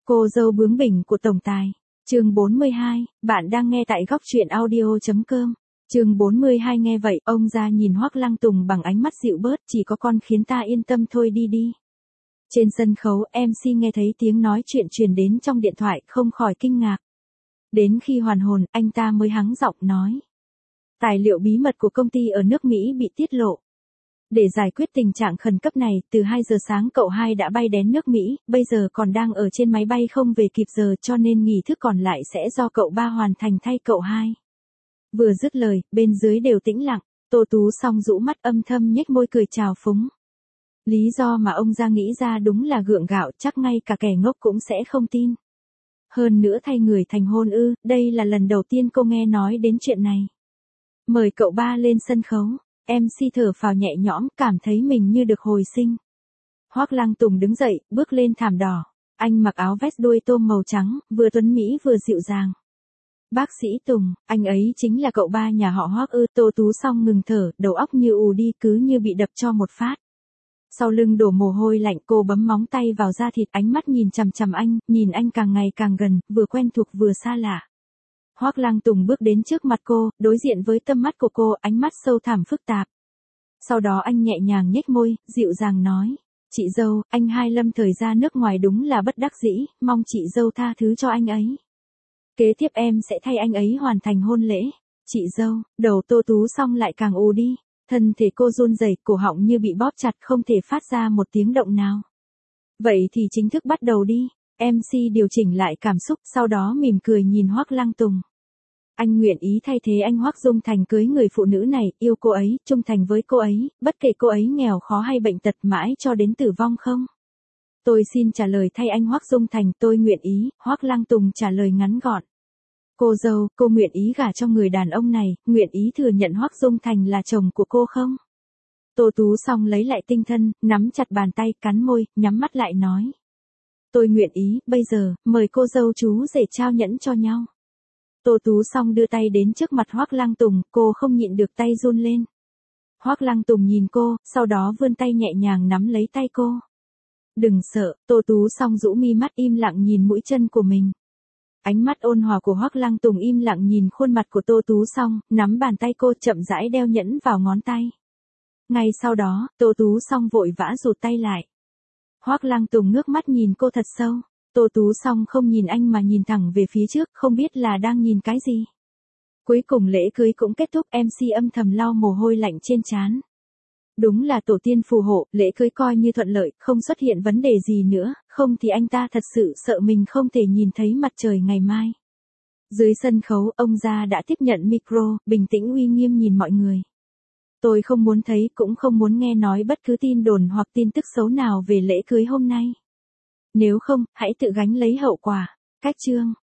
Cô dâu bướng bỉnh của tổng tài. Chương 42, bạn đang nghe tại góc truyện audio.com. Chương 42 nghe vậy, ông ra nhìn Hoắc Lăng Tùng bằng ánh mắt dịu bớt, chỉ có con khiến ta yên tâm thôi đi đi. Trên sân khấu, MC nghe thấy tiếng nói chuyện truyền đến trong điện thoại, không khỏi kinh ngạc. Đến khi hoàn hồn, anh ta mới hắng giọng nói. Tài liệu bí mật của công ty ở nước Mỹ bị tiết lộ. Để giải quyết tình trạng khẩn cấp này, từ 2 giờ sáng cậu hai đã bay đến nước Mỹ, bây giờ còn đang ở trên máy bay không về kịp giờ cho nên nghi thức còn lại sẽ do cậu ba hoàn thành thay cậu hai. Vừa dứt lời, bên dưới đều tĩnh lặng, Tô Tú Song rũ mắt âm thầm nhếch môi cười chào phúng. Lý do mà ông ra nghĩ ra đúng là gượng gạo, chắc ngay cả kẻ ngốc cũng sẽ không tin. Hơn nữa thay người thành hôn ư, đây là lần đầu tiên cô nghe nói đến chuyện này. Mời cậu ba lên sân khấu. MC thở phào nhẹ nhõm, cảm thấy mình như được hồi sinh. Hoắc Lăng Tùng đứng dậy, bước lên thảm đỏ. Anh mặc áo vest đuôi tôm màu trắng, vừa tuấn mỹ vừa dịu dàng. Bác sĩ Tùng, anh ấy chính là cậu ba nhà họ Hoắc ư? Tô Tú Song ngừng thở, đầu óc như ù đi, cứ như bị đập cho một phát. Sau lưng đổ mồ hôi lạnh, cô bấm móng tay vào da thịt, ánh mắt nhìn chằm chằm anh, nhìn anh càng ngày càng gần, vừa quen thuộc vừa xa lạ. Hoắc Lăng Tùng bước đến trước mặt cô, đối diện với tâm mắt của cô, ánh mắt sâu thẳm phức tạp. Sau đó anh nhẹ nhàng nhếch môi, dịu dàng nói, chị dâu, anh hai Lâm thời ra nước ngoài đúng là bất đắc dĩ, mong chị dâu tha thứ cho anh ấy. Kế tiếp em sẽ thay anh ấy hoàn thành hôn lễ. Chị dâu, đầu Tô Tú Song lại càng ù đi, thân thể cô run rẩy, cổ họng như bị bóp chặt không thể phát ra một tiếng động nào. Vậy thì chính thức bắt đầu đi. MC điều chỉnh lại cảm xúc, sau đó mỉm cười nhìn Hoắc Lăng Tùng. Anh nguyện ý thay thế anh Hoắc Dung Thành cưới người phụ nữ này, yêu cô ấy, trung thành với cô ấy, bất kể cô ấy nghèo khó hay bệnh tật mãi cho đến tử vong không? Tôi xin trả lời thay anh Hoắc Dung Thành, tôi nguyện ý. Hoắc Lăng Tùng trả lời ngắn gọn. Cô dâu, cô nguyện ý gả cho người đàn ông này, nguyện ý thừa nhận Hoắc Dung Thành là chồng của cô không? Tô Tú Song lấy lại tinh thần, nắm chặt bàn tay, cắn môi, nhắm mắt lại nói. Tôi nguyện ý, bây giờ, mời cô dâu chú rể trao nhẫn cho nhau. Tô Tú Song đưa tay đến trước mặt Hoắc Lăng Tùng, cô không nhịn được tay run lên. Hoắc Lăng Tùng nhìn cô, sau đó vươn tay nhẹ nhàng nắm lấy tay cô. Đừng sợ, Tô Tú Song rũ mi mắt im lặng nhìn mũi chân của mình. Ánh mắt ôn hòa của Hoắc Lăng Tùng im lặng nhìn khuôn mặt của Tô Tú Song, nắm bàn tay cô chậm rãi đeo nhẫn vào ngón tay. Ngay sau đó, Tô Tú Song vội vã rụt tay lại. Hoắc Lăng Tùng ngước mắt nhìn cô thật sâu. Tô Tú Song không nhìn anh mà nhìn thẳng về phía trước, không biết là đang nhìn cái gì. Cuối cùng lễ cưới cũng kết thúc, MC âm thầm lau mồ hôi lạnh trên trán. Đúng là tổ tiên phù hộ, lễ cưới coi như thuận lợi, không xuất hiện vấn đề gì nữa, không thì anh ta thật sự sợ mình không thể nhìn thấy mặt trời ngày mai. Dưới sân khấu, ông gia đã tiếp nhận micro, bình tĩnh uy nghiêm nhìn mọi người. Tôi không muốn thấy cũng không muốn nghe nói bất cứ tin đồn hoặc tin tức xấu nào về lễ cưới hôm nay. Nếu không, hãy tự gánh lấy hậu quả. Cách chương.